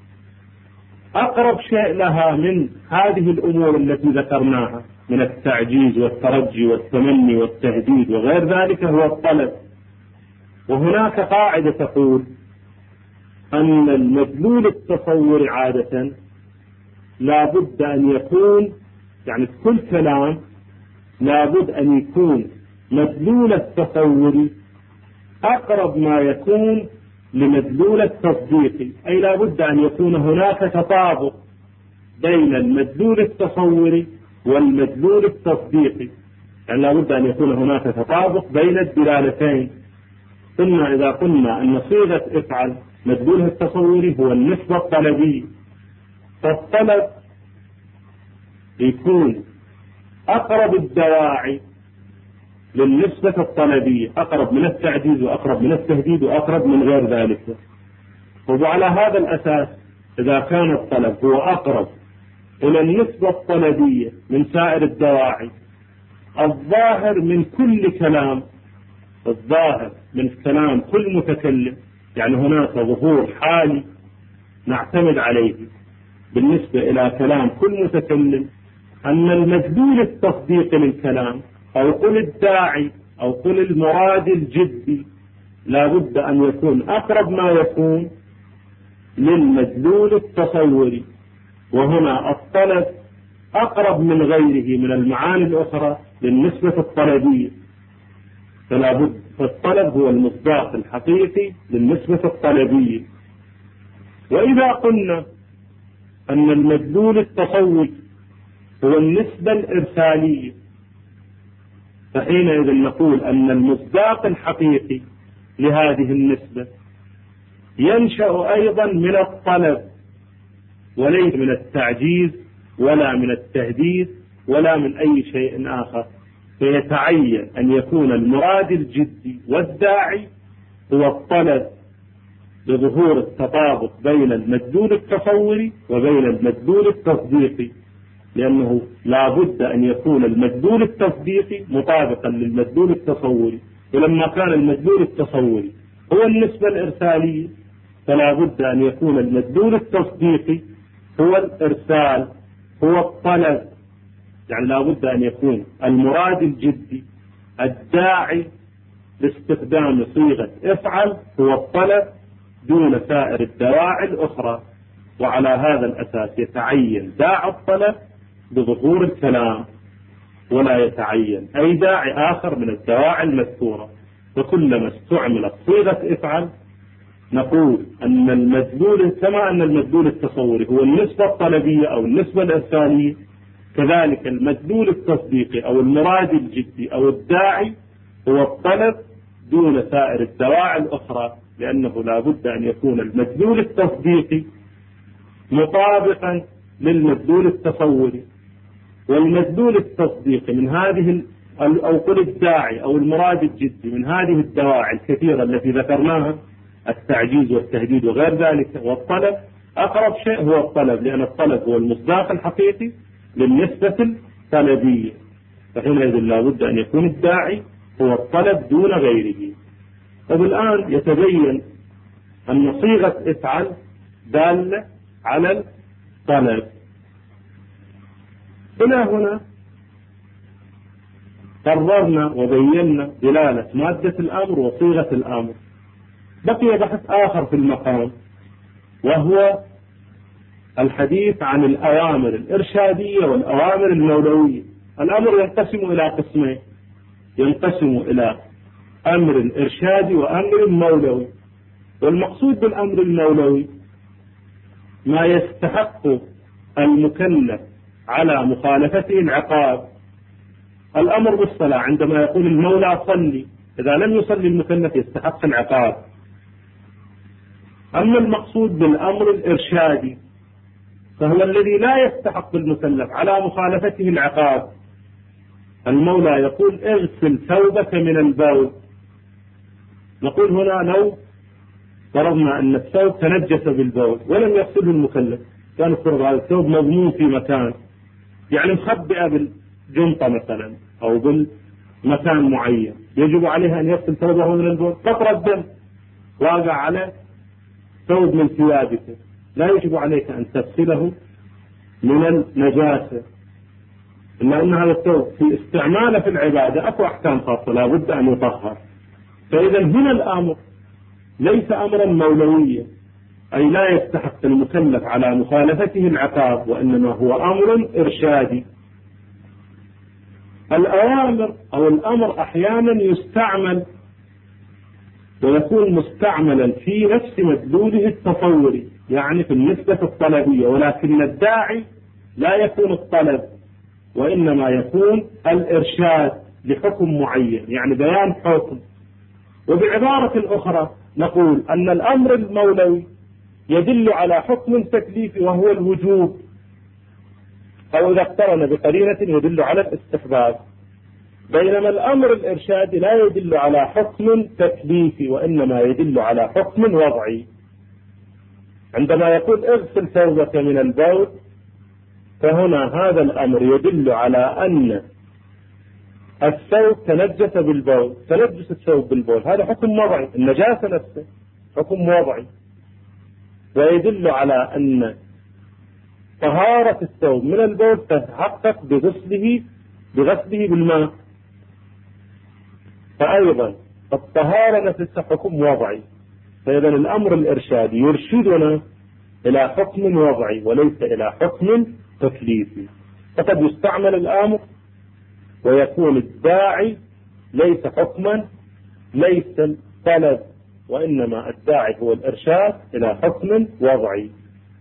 أقرب شيء لها من هذه الأمور التي ذكرناها من التعجيز والترجي والتمني والتهديد وغير ذلك هو الطلب. وهناك قاعدة تقول أن المدلول التصوري عادة لا بد أن يكون، يعني في كل كلام لا بد أن يكون مدلول التصوري أقرب ما يكون لمدلول التصديقي، أي لا بد أن يكون هناك تطابق بين المدلول التصوري والمدلول التصديقي، يعني لا بد أن يكون هناك تطابق بين الدلالتين. ثم إذا قلنا أن صيغة افعل مدلولها التصوري هو النسبة الطلبية، فالطلب يكون أقرب الدواعي للنسبة الطلبية، أقرب من التعجيز وأقرب من التهديد وأقرب من غير ذلك. وعلى هذا الأساس إذا كان الطلب هو أقرب إلى النسبة الطلبية من سائر الدواعي، الظاهر من كل كلام، الظاهر من كلام كل متكلم، يعني هناك ظهور حالي نعتمد عليه بالنسبة إلى كلام كل متكلم، أن المدلول التصديقي للكلام أو قل الداعي أو قل المراد الجدي لا بد أن يكون أقرب ما يكون للمدلول التصوري. وهنا الطلب أقرب من غيره من المعاني الأخرى للنسبة الطلبية، فلا بد فالطلب هو المصداق الحقيقي للنسبة الطلبية. وإذا قلنا أن المدلول التصوري هو النسبة الإرسالية، فحينئذ نقول أن المصداق الحقيقي لهذه النسبة ينشأ أيضا من الطلب وليس من التعجيز ولا من التهديد ولا من أي شيء آخر، فيتعين أن يكون المراد الجدي والداعي هو الطلب لظهور التطابق بين المدلول التصوري وبين المدلول التصديقي، لأنه لا بد أن يكون المدلول التصديقي مطابقا للمدلول التصوري. ولما كان المدلول التصوري هو النسبة الإرسالية فلا بد أن يكون المدلول التصديقي هو الإرسال، هو الطلب، يعني لا بد أن يكون المراد الجدي الداعي لاستخدام صيغة افعل هو الطلب دون سائر الدواعي الأخرى. وعلى هذا الأساس يتعين داعي الطلب بظهور الكلام، ولا يتعين أي داعي آخر من الدواعي المذكورة. وكلما استعملت صيغة افعل نقول أن المدلول كما أن المدلول التصوري هو النسبة الطلبية أو النسبة الإرسالية، كذلك المدلول التصديقي أو المراد الجدي أو الداعي هو الطلب دون سائر الدواعي الأخرى، لأنه لا بد أن يكون المدلول التصديقي مطابقا للمدلول التصوري. والمدلول التصديقي من هذه أو قل الداعي أو المراد الجدي من هذه الدواعي الكثيرة التي ذكرناها، التعجيز والتهديد وغير ذلك والطلب، أقرب شيء هو الطلب، لأن الطلب هو المصداق الحقيقي للنسبة الطلبية، فحينئذ لا بد أن يكون الداعي هو الطلب دون غيره. وبالآن يتبين أن صيغة افعل دالة على الطلب. إلى هنا قررنا وبينا دلالة مادة الأمر وصيغة الأمر. بقي بحث آخر في المقام، وهو الحديث عن الأوامر الإرشادية والأوامر المولوية. الأمر ينقسم إلى قسمين، ينقسم إلى أمر إرشادي وأمر مولوي. والمقصود بالأمر المولوي ما يستحق المكلف على مخالفته العقاب. الأمر بالصلاة عندما يقول المولى صلي، إذا لم يصلي المكلف يستحق العقاب. أما المقصود بالأمر الإرشادي فهو الذي لا يستحق المكلف على مخالفته العقاب. المولى يقول اغسل ثوبك من البول، نقول هنا لو فرضنا أن الثوب تنجس بالبول ولم يغسله المكلف، كان فرض هذا الثوب مضمون في مكان، يعني مخبئة بالجنطة مثلا أو بالمكان معين، يجب عليه أن يغسل ثوبه من البول. قطرة الدم واقع على ثوب من ثيابك، لا يجب عليك أن تغسله من النجاسة، إلا أن هذا الثوب في استعماله في العبادة أكو أحكام خاصة لا بد أن يطهر. فإذا هنا الأمر ليس أمرا مولويا، أي لا يستحق المكلف على مخالفته العقاب، وإنما هو أمر إرشادي. الأوامر أو الأمر أحيانا يستعمل ويكون مستعملا في نفس مدلوله التصوري، يعني في النسبة الطلبية، ولكن الداعي لا يكون الطلب وإنما يكون الإرشاد لحكم معين، يعني بيان حكم. وبعبارة أخرى نقول أن الأمر المولوي يدل على حكم تكليفي وهو الوجوب، أو إذا اقترن بقرينة يدل على الاستحباب، بينما الأمر الإرشادي لا يدل على حكم تكليفي وإنما يدل على حكم وضعي. عندما يقول اغسل ثوبك من البول، فهنا هذا الأمر يدل على أن الثوب تنجس بالبول، تنجس الثوب بالبول، هذا حكم وضعي، النجاسة نفسه حكم وضعي، ويدل على أن طهارة الثوب من البول تتحقق بغسله بغسله بالماء، فأيضا الطهارة نفسها حكم وضعي. فإذا الأمر الإرشادي يرشدنا إلى حكم وضعي وليس إلى حكم تكليفي. فقد يستعمل الأمر ويكون الداعي ليس حكما، ليس الطلب، وإنما الداعي هو الإرشاد إلى حكم وضعي.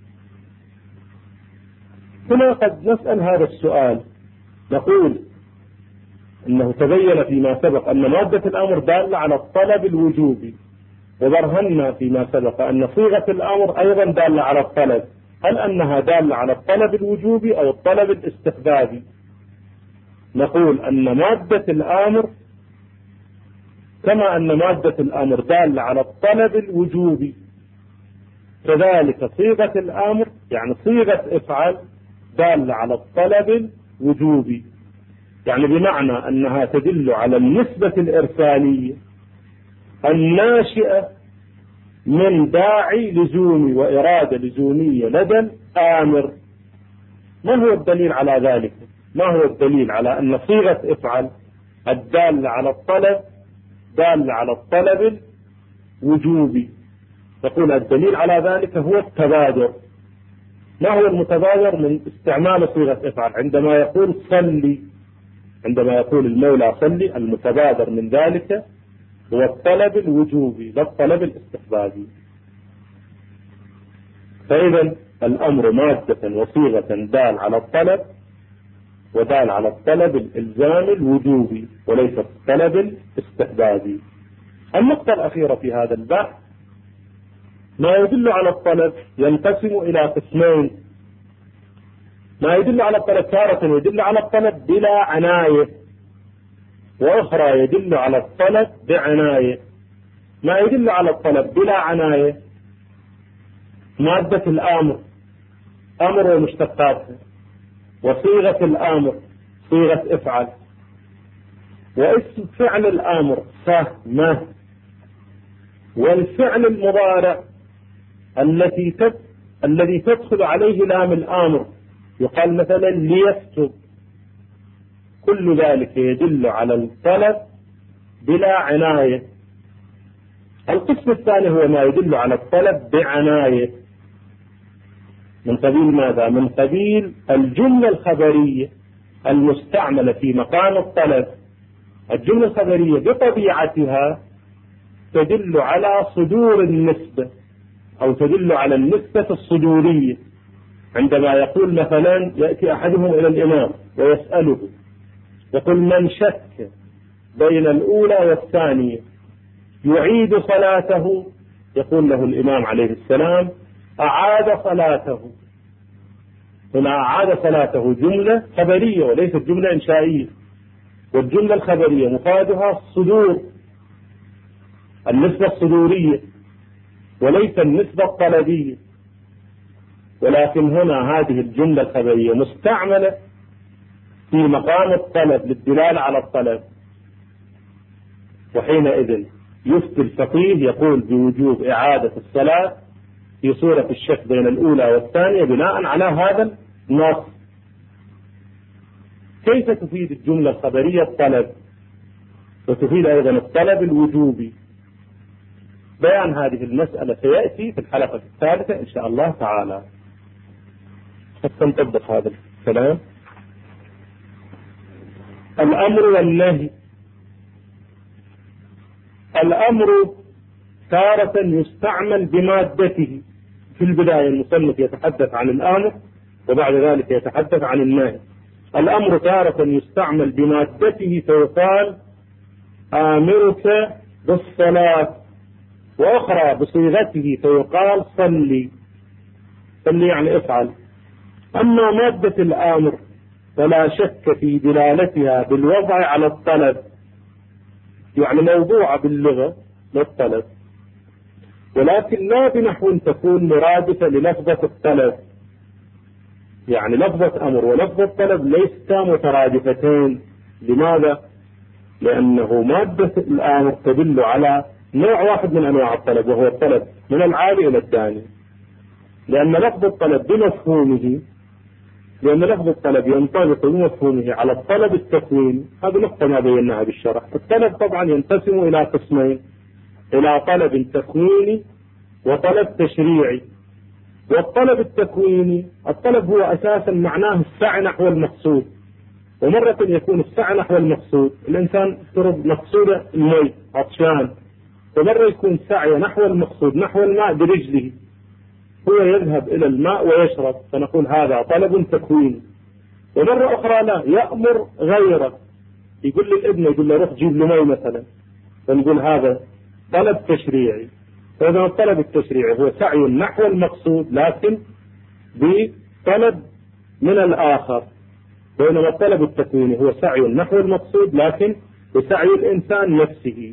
هنا قد نسأل هذا السؤال، نقول إنه تبين فيما سبق أن مادة الأمر دالة على الطلب الوجوبي، وبرهنا فيما سبق أن صيغة الأمر أيضا دالة على الطلب. هل أنها دالة على الطلب الوجوبي أو الطلب الاستحبابي؟ نقول أن مادة الأمر كما أن مادة الأمر دالة على الطلب الوجوبي، كذلك صيغة الأمر يعني صيغة افعل دالة على الطلب الوجوبي، يعني بمعنى أنها تدل على النسبة الإرسالية الناشئة من داعي لزومي وإرادة لزومية لدى الآمر. ما هو الدليل على ذلك؟ ما هو الدليل على أن صيغة افعل الدالة على الطلب دالة على الطلب الوجوبي؟ تقول الدليل على ذلك هو التبادر. ما هو المتبادر من استعمال صيغة افعل؟ عندما يقول صلي، عندما يقول المولى صلي، المتبادر من ذلك هو الطلب الوجوبي لا الطلب الاستحبابي. فإذا الأمر مادة وصيغة دال على الطلب ودال على الطلب الإلزامي الوجوبي وليس الطلب الاستحبابي. النقطة الأخيرة في هذا البحث ما يدل على الطلب ينقسم إلى قسمين. ما يدل على الطلب تارة يدل على الطلب بلا عناية، وأخرى يدل على الطلب بعناية. ما يدل على الطلب بلا عناية مادة الآمر أمر ومشتقاته، وصيغة الآمر صيغة افعل، واسم فعل الآمر فهم، والفعل المضارع التي تد... الذي تدخل عليه لام الآمر يقال مثلا ليكتب. كل ذلك يدل على الطلب بلا عناية. القسم الثاني هو ما يدل على الطلب بعناية، من قبيل ماذا؟ من قبيل الجملة الخبرية المستعملة في مقام الطلب. الجملة الخبرية بطبيعتها تدل على صدور النسبة، أو تدل على النسبة الصدورية. عندما يقول مثلا يأتي أحدهم إلى الإمام ويسأله يقول من شك بين الأولى والثانية يعيد صلاته، يقول له الإمام عليه السلام أعاد صلاته. هنا أعاد صلاته جملة خبرية وليست جملة إنشائية، والجملة الخبرية مفادها الصدور، النسبة الصدورية وليس النسبة الطلبية. ولكن هنا هذه الجملة الخبرية مستعملة في مقام الطلب للدلالة على الطلب، وحينئذ يفتي الفقيه يقول بوجوب إعادة الصلاة في صورة الشك بين الأولى والثانية بناء على هذا النص. كيف تفيد الجملة الخبرية الطلب؟ وتفيد أيضا الطلب الوجوبي. بيان هذه المسألة سيأتي في الحلقة الثالثة إن شاء الله تعالى. حتى نطبق هذا الكلام. الأمر والنهي. الأمر تارة يستعمل بمادته. في البداية المصنف يتحدث عن الأمر وبعد ذلك يتحدث عن النهي. الأمر تارة يستعمل بمادته فيقال آمرك بالصلاة، وأخرى بصيغته فيقال صلي. صلي يعني افعل. أما مادة الآمر فلا شك في دلالتها بالوضع على الطلب، يعني موضوعة باللغة للطلب، ولكن لا بنحو تكون مرادفة للفظة الطلب. يعني لفظة أمر ولفظة طلب ليستا مترادفتين. لماذا؟ لأنه مادة الآمر تدل على نوع واحد من أنواع الطلب، وهو الطلب من العالي إلى الداني. لأن لفظ الطلب بمفهومه لأن لفظ الطلب ينطبق بمفهومه على الطلب التكويني. هذه نقطة ما بيناها بالشرح. الطلب طبعا ينقسم إلى قسمين، إلى طلب تكويني وطلب تشريعي. والطلب التكويني الطلب هو أساسا معناه السعي نحو المقصود، ومرة يكون السعي نحو المقصود الإنسان ترد مقصوده المي عطشان، ومرة يكون سعي نحو المقصود نحو الماء برجله، هو يذهب إلى الماء ويشرب، فنقول هذا طلب تكويني. ومرة أخرى لا، يأمر غيره، يقول للابن يقول له روح جيب له مي مثلا، فنقول هذا طلب تشريعي. فإذا الطلب التشريعي هو سعي نحو المقصود لكن بطلب من الآخر، بينما الطلب التكويني هو سعي نحو المقصود لكن بسعي الإنسان نفسه.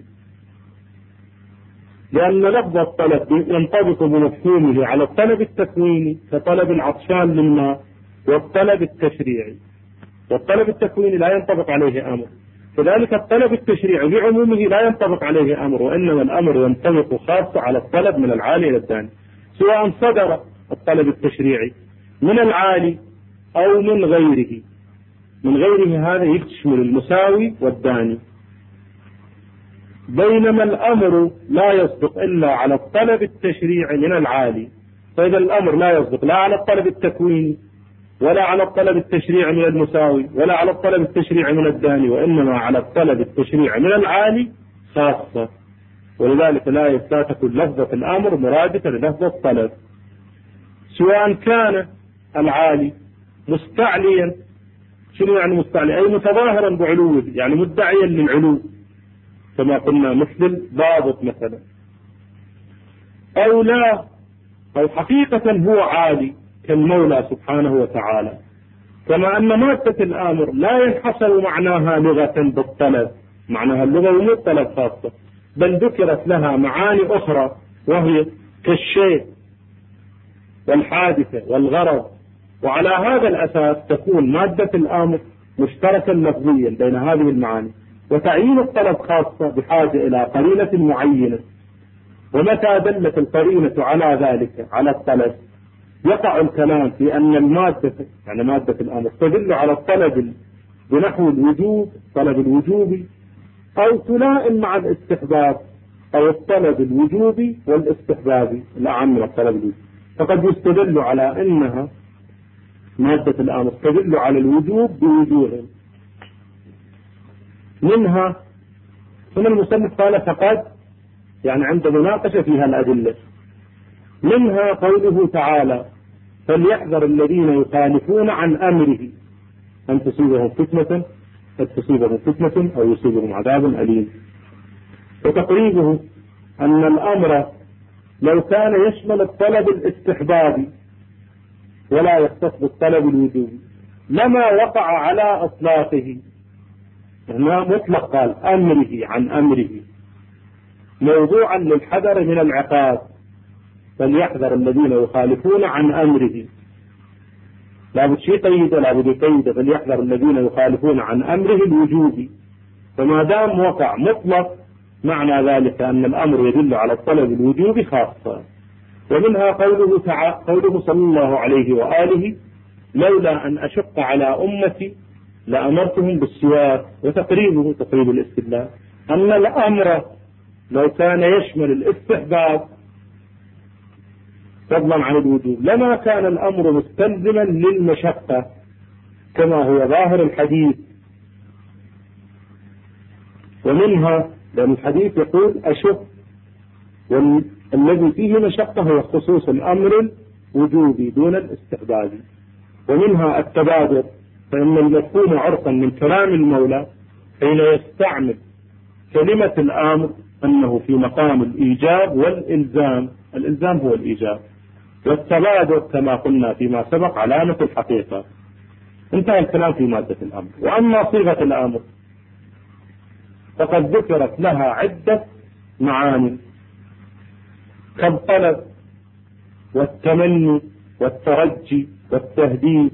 لأن لفظ الطلب ينطبق بمفهومه على الطلب التكويني كطلب العطشان للماء والطلب التشريعي، والطلب التكويني لا ينطبق عليه أمر. كذلك الطلب التشريعي بعمومه لا ينطبق عليه أمر، وإنما الأمر ينطبق خاصة على الطلب من العالي إلى الداني، سواء صدر الطلب التشريعي من العالي أو من غيره. من غيره هذا يشمل المساوي والداني. بينما الأمر لا يصدق إلا على الطلب التشريعي من العالي. فإذا الأمر لا يصدق لا على الطلب التكويني ولا على الطلب التشريعي من المساوي ولا على الطلب التشريعي من الداني، وإنما على الطلب التشريعي من العالي خاصة. ولذلك لا تكون لفظة الأمر مرادفة للفظة الطلب، سواء كان العالي مستعليا. شنو يعني مستعلي؟ أي متظاهرا بعلوه، يعني مدعيا للعلو كما قلنا، مثل ضابط مثلا، أو لا، أو حقيقة هو عالي كالمولى سبحانه وتعالى. كما أن مادة الآمر لا ينحصر معناها لغة بالطلب، معناها اللغة مو الطلب خاصة، بل ذكرت لها معاني أخرى وهي كالشيء والحادثة والغرض، وعلى هذا الأساس تكون مادة الأمر مشتركا لفظيا بين هذه المعاني. وتعيين الطلب خاصة بحاجة إلى قرينة معينة، ومتى دلت القرينة على ذلك على الطلب يقع الكلام في أن المادة يعني مادة الأمر تدل على الطلب بنحو الوجوب، طلب الوجوبي، أو تلائم مع الاستحباب، أو الطلب الوجوبي والاستحبابي الأعم من الطلب الوجوبي. فقد يستدل على أنها مادة الأمر تدل على الوجوب بوجوه منها. ثم المصنف قال فقد يعني عند مناقشة فيها الأدلة، منها قوله تعالى فليحذر الذين يخالفون عن أمره أن تصيبهم فتنة أن تصيبهم فتنة أو يصيبهم عذاب أليم. وتقريبه أن الأمر لو كان يشمل الطلب الاستحبابي ولا يختص بالطلب الوجوبي لما وقع على أطلاقه. هنا مطلق قال أمره عن أمره موضوعا للحذر من العقاب، فليحذر الذين يخالفون عن أمره، لا بد شيء قيد ولا بد يقيد، فليحذر الذين يخالفون عن أمره الوجوبي. فما دام وقع مطلق معنى ذلك أن الأمر يدل على الطلب الوجوبي خاصة. ومنها قوله تعالى قوله صلى الله عليه وآله لولا أن أشق على أمتي لأمرتهم بالسواك. وتقريبه تقريب الاستدلال أن الأمر لو كان يشمل الاستحباب فضلا عن الوجوب لما كان الأمر مستلزما للمشقة كما هو ظاهر الحديث. ومنها لأن الحديث يقول أشق، والذي فيه مشقة هو خصوص الأمر الوجوبي دون الاستحبابي. ومنها التبادر، فإن المفهوم عرفا من كلام المولى حين يستعمل كلمة الأمر أنه في مقام الإيجاب والإلزام، الإلزام هو الإيجاب، والتبادر كما قلنا فيما سبق علامة الحقيقة. انتهى الكلام في مادة الأمر. وأما صيغة الأمر فقد ذكرت لها عدة معاني كالطلب والتمني والترجي والتهديد،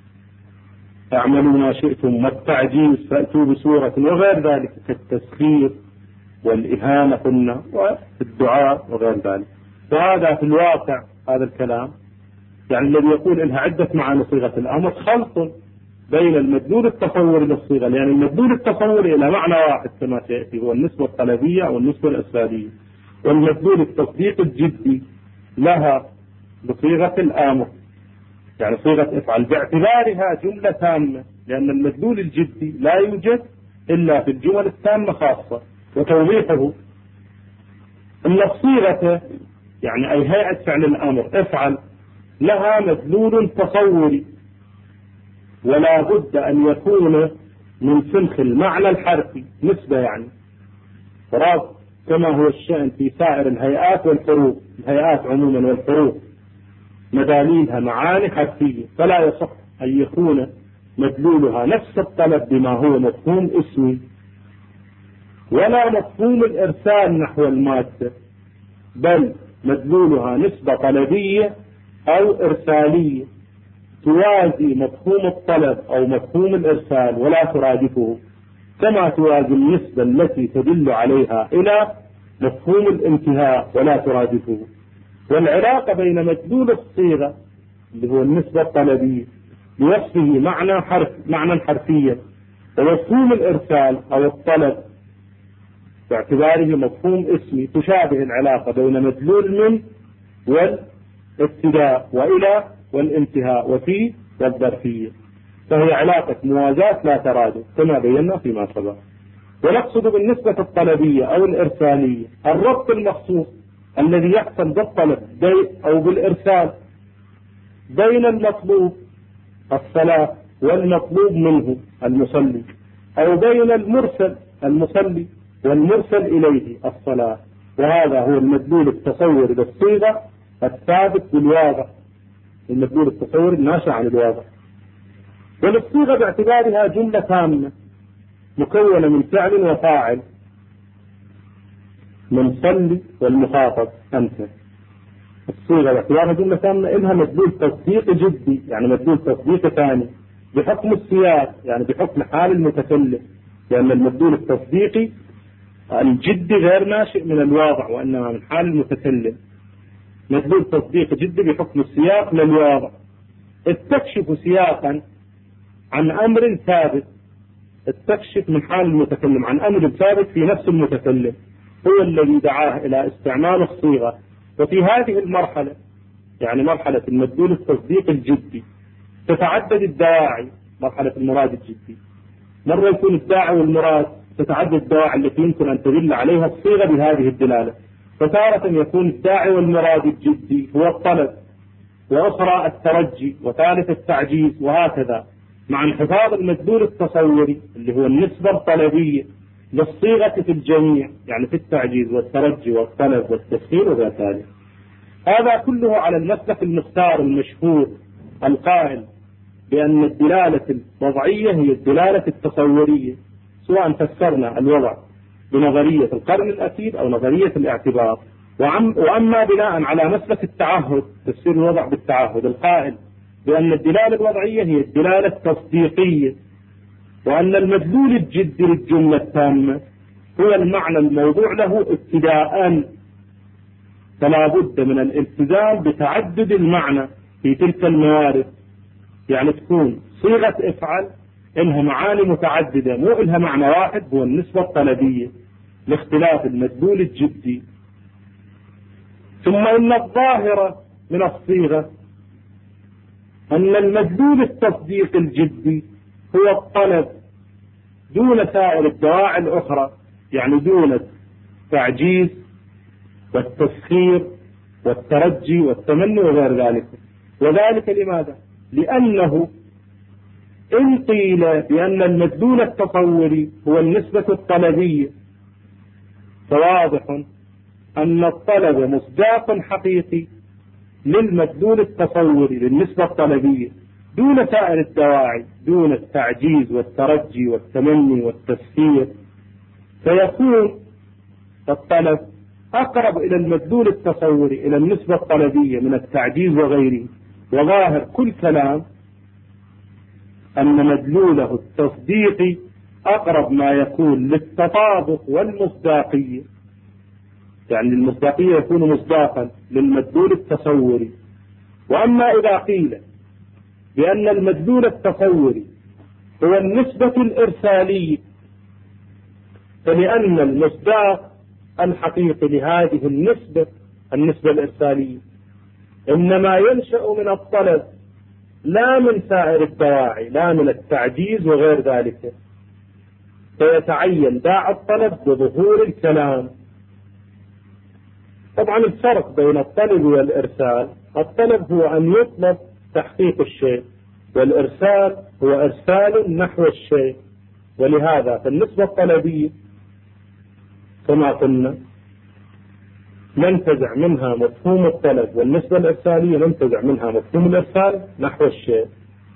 اعملوا ما شئتم، والتعجيز فأتوا بسورة، وغير ذلك كالتسخير والإهانة قلنا والدعاء وغير ذلك. وهذا في الواقع هذا الكلام يعني الذي يقول إنها عدة معاني صيغة الأمر خلط بين المدلول التصوري للصيغة، لأن يعني المدلول التصوري إلى معنى واحد كما سيأتي هو النسبة الطلبية أو النسبة الإرسالية، والمدلول التصديق الجدي لها بصيغة الأمر يعني صيغة افعل باعتبارها جملة تامة، لأن المدلول الجدي لا يوجد إلا في الجمل التامة خاصة. وتوضيحه أن الصيغة يعني أي هيئة فعل الأمر افعل لها مدلول تصوري، ولا بد أن يكون من سنخ المعنى الحرفي نسبة يعني فراب كما هو الشأن في سائر الهيئات والحروف، الهيئات عموما والحروف مداليلها معاني حرفية، فلا يصح أن يكون مدلولها نفس الطلب بما هو مفهوم اسمي ولا مفهوم الإرسال نحو المادة، بل مدلولها نسبة طلبية أو إرسالية توازي مفهوم الطلب أو مفهوم الإرسال ولا ترادفه، كما توازي النسبة التي تدل عليها إلى مفهوم الانتهاء ولا ترادفه. والعلاقة بين مدلول الصيغة اللي هو النسبة الطلبية بوصفه معنى حرف معنى حرفيا، ومفهوم الإرسال أو الطلب باعتباره مفهوم اسمي تشابه العلاقة بين مدلول من والابتداء وإلى والانتهاء وفي والظرفية، فهي علاقة موازاة لا ترادف كما بينا فيما سبق. ونقصد بالنسبة الطلبية أو الإرسالية الربط المخصوص الذي يحصل بالطلب أو بالإرسال بين المطلوب الصلاة والمطلوب منه المصلي، أو بين المرسل المصلي والمرسل إليه الصلاة. وهذا هو المدلول التصوري للصيغة الثابت بالواقع، المدلول التصوري الناشئ عن الواقع. وللصيغة باعتبارها جملة تامة مكونة من فعل وفاعل، من صلي والمخاطب أنت، الصيغة باعتبارها جملة كاملة إلها مدلول تصديق جدي، يعني مدلول تصديق ثاني بحكم السياق، يعني بحكم حال المتكلم، لأن المدلول التصديقي الجدي غير ناشئ من الواضع وإنما من حال المتكلم. مدلول تصديق جدي بحكم السياق للواضع، استكشف سياقا عن أمر ثابت، استكشف من حال المتكلم عن أمر ثابت في نفس المتكلم هو الذي دعاه إلى استعمال الصيغة. وفي هذه المرحلة يعني مرحلة المدلول التصديق الجدي تتعدد الدواعي، مرحلة المراد الجدي مرة يكون الداعي والمراد تتعدد الدواعي التي يمكن أن تدل عليها الصيغة بهذه الدلالة، فتارة يكون الداعي والمراد الجدي هو الطلب، وأخرى الترجي، وثالث التعجيز، وهكذا، مع انحفاظ المدلول التصوري اللي هو النسبة الطلبية للصيغة في الجميع، يعني في التعجيز والترجي والطلب والتسخير وغير ذلك. هذا كله على المسلك المختار المشهور القائل بأن الدلالة الوضعية هي الدلالة التصورية، سواء فسرنا الوضع بنظرية القرن الأخير أو نظرية الاعتبار. وأما بناء على مسلك التعهد، تفسير الوضع بالتعهد، القائل بأن الدلالة الوضعية هي الدلالة التصديقية، وأن المدلول الجدي للجملة التامة هو المعنى الموضوع له ابتداء، فلا بد من الالتزام بتعدد المعنى في تلك الموارد، يعني تكون صيغة افعل إلها معاني متعددة، مو إلها معنى واحد هو النسبة الطلبية لاختلاف المدلول الجدي. ثم إن الظاهرة من الصيغة أن المدلول التصديق الجدي هو الطلب دون سائر الدواعي الأخرى، يعني دون التعجيز والتسخير والترجي والتمني وغير ذلك. وذلك لماذا؟ لأنه إن قيل بأن المدلول التصوري هو النسبة الطلبية فواضح أن الطلب مصداق حقيقي للمدلول التصوري للنسبة الطلبية دون سائر الدواعي، دون التعجيز والترجي والتمني والتسخير، فيكون الطلب أقرب إلى المدلول التصوري إلى النسبة الطلبية من التعجيز وغيره. وظاهر كل كلام أن مدلوله التصديقي أقرب ما يكون للتطابق والمصداقية، يعني المصداقية يكون مصداقا للمدلول التصوري. وأما إذا قيل بأن المدلول التصوري هو النسبة الإرسالية، فلأن المصداق الحقيقي لهذه النسبة النسبة الإرسالية إنما ينشأ من الطلب لا من سائر الدواعي، لا من التعجيز وغير ذلك، فيتعين داعي الطلب بظهور الكلام. طبعا الفرق بين الطلب والإرسال، الطلب هو أن يطلب تحقيق الشيء، والإرسال هو إرسال نحو الشيء. ولهذا فالنسبة الطلبية كما قلنا ننتزع منها مفهوم الطلب، والنسبة الإرسالية ننتزع منها مفهوم الإرسال نحو الشيء.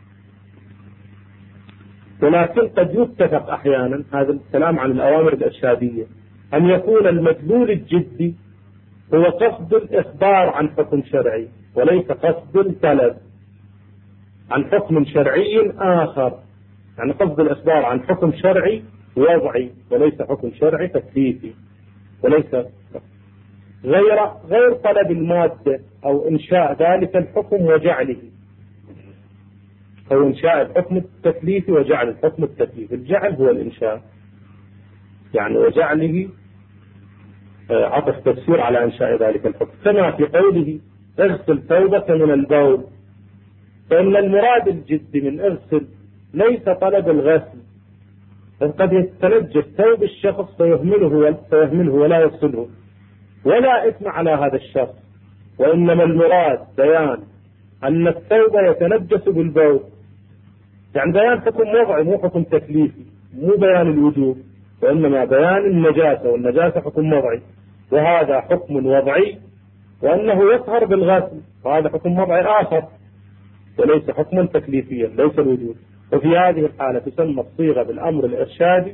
ولكن قد يتفق أحيانا، هذا الكلام عن الأوامر الإرشادية، أن يكون المدلول الجدي هو قصد الإخبار عن حكم شرعي وليس قصد الطلب عن حكم شرعي آخر، يعني قصد الإخبار عن حكم شرعي وضعي وليس حكم شرعي تكليفي، وليس غير غير طلب المادة أو إنشاء ذلك الحكم وجعله، أو إنشاء الحكم التكليفي وجعل الحكم التكليفي. الجعل هو الإنشاء، يعني وجعله عطف تفسير على إنشاء ذلك الحكم، كما في قوله اغسل ثوبك من البول، فإن المراد الجدي من اغسل ليس طلب الغسل، فقد يتنجس ثوب الشخص فيهمله فيهمله ولا يغسله، ولا إثم على هذا الشخص، وإنما المراد بيان أن الثوب يتنجس بالبول، يعني بيان حكم وضعي مو حكم تكليفي، مو بيان الوجوب، وإنما بيان النجاسة، والنجاسة حكم وضعي، وهذا حكم وضعي، وأنه يطهر بالغسل، وهذا حكم وضعي آخر وليس حكما تكليفيا ليس الوجوب. وفي هذه الحالة تسمى الصيغة بالأمر الإرشادي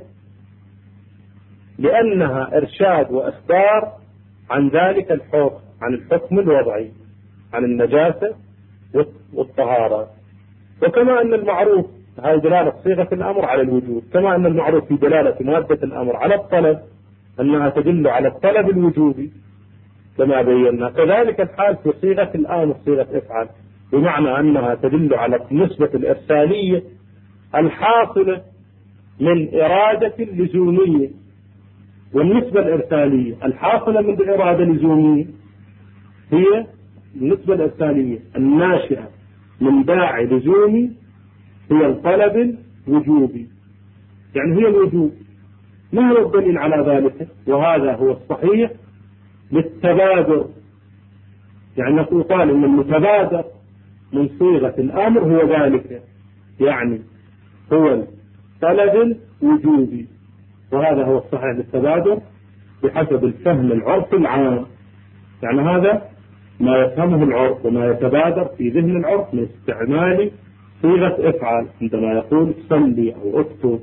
لأنها إرشاد وإخبار عن ذلك الحكم، عن الحكم الوضعي. عن النجاسة والطهارة. وكما أن المعروف هذه دلالة صيغة الأمر على الوجوب، كما أن المعروف في دلالة مادة الأمر على الطلب أنها تدل على الطلب الوجوبي كما بينا، كذلك الحال في صيغة الآمر صيغة افعل، بمعنى أنها تدل على النسبة الإرسالية الحاصلة من إرادة لزومية. والنسبة الإرسالية الحاصلة من إرادة لزومية هي النسبة الإرسالية الناشئة من داعي لزومي، هي الطلب الوجوبي، يعني هي الوجوب. ما هو الدليل على ذلك؟ وهذا هو الصحيح للتبادر، يعني يقال أن المتبادر من صيغة الأمر هو ذلك، يعني هو الطلب الوجوبي، وهذا هو الصحيح للتبادر بحسب الفهم العرفي العام. يعني هذا ما يفهمه العرف وما يتبادر في ذهن العرف من استعمال صيغة افعل عندما يقول صلي أو اكتب.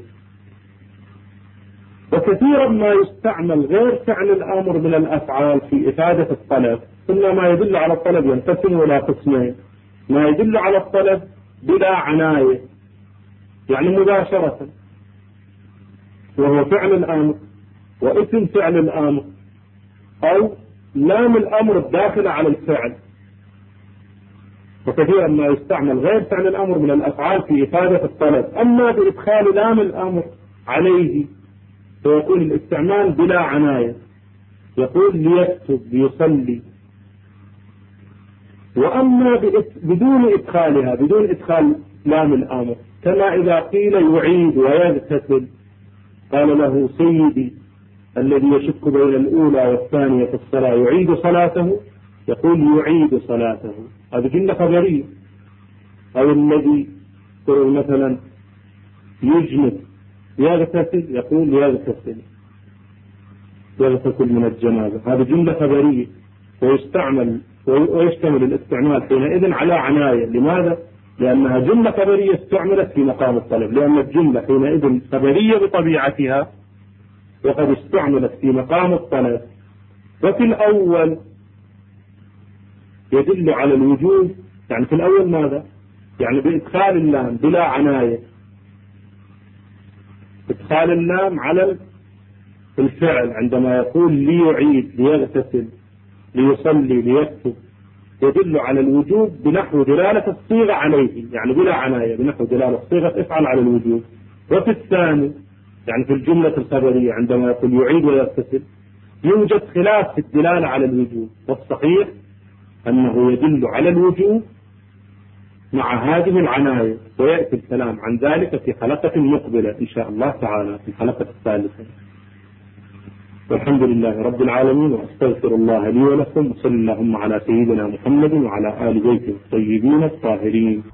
وكثيرا ما يستعمل غير فعل الأمر من الأفعال في إفادة الطلب، ثم ما يدل على الطلب ينقسم إلى قسمين: ما يدل على الطلب بلا عناية يعني مباشرة وهو فعل الأمر واسم فعل الأمر، أو لام الأمر الداخل على الفعل. وكثيرا ما يستعمل غير فعل الأمر من الأفعال في إفادة الطلب، أما بإدخال لام الأمر عليه فيكون الاستعمال بلا عناية، يقول ليكتب ليصلي. وأما بدون إدخالها، بدون إدخال لام الأمر، كما إذا قيل يعيد ويغتسل، قال له سيدي الذي يشك بين الأولى والثانية في الصلاة يعيد صلاته، يقول يعيد صلاته، هذا جملة خبرية. أو الذي يقول مثلا يجنب يغتسل، يقول يغتسل يغتسل من الجنابة، هذه جملة خبرية، ويستعمل ويشتمل الاستعمال حينئذ على عناية. لماذا؟ لأنها جملة خبرية استعملت في مقام الطلب، لأن الجملة حينئذ خبرية بطبيعتها وقد استعملت في مقام الطلب. وفي الأول يدل على الوجوب، يعني في الأول ماذا؟ يعني بإدخال اللام بلا عناية، إدخال اللام على الفعل عندما يقول ليعيد ليغتسل ليصلي ليكتب، يدل على الوجوب بنحو دلالة الصيغة عليه، يعني بلا عناية، بنحو دلالة الصيغة افعل على الوجوب. وفي الثاني يعني في الجملة الخبرية عندما يقول يعيد ويغتسل يوجد خلاف في الدلالة على الوجوب، والصحيح أنه يدل على الوجوب مع هذه العناية. ويأتي الكلام عن ذلك في حلقة مقبلة إن شاء الله تعالى، في الحلقة الثالثة. والحمد لله رب العالمين، وأستغفر الله لي ولكم، وصلى اللهم على سيدنا محمد وعلى آل بيته الطيبين الطاهرين.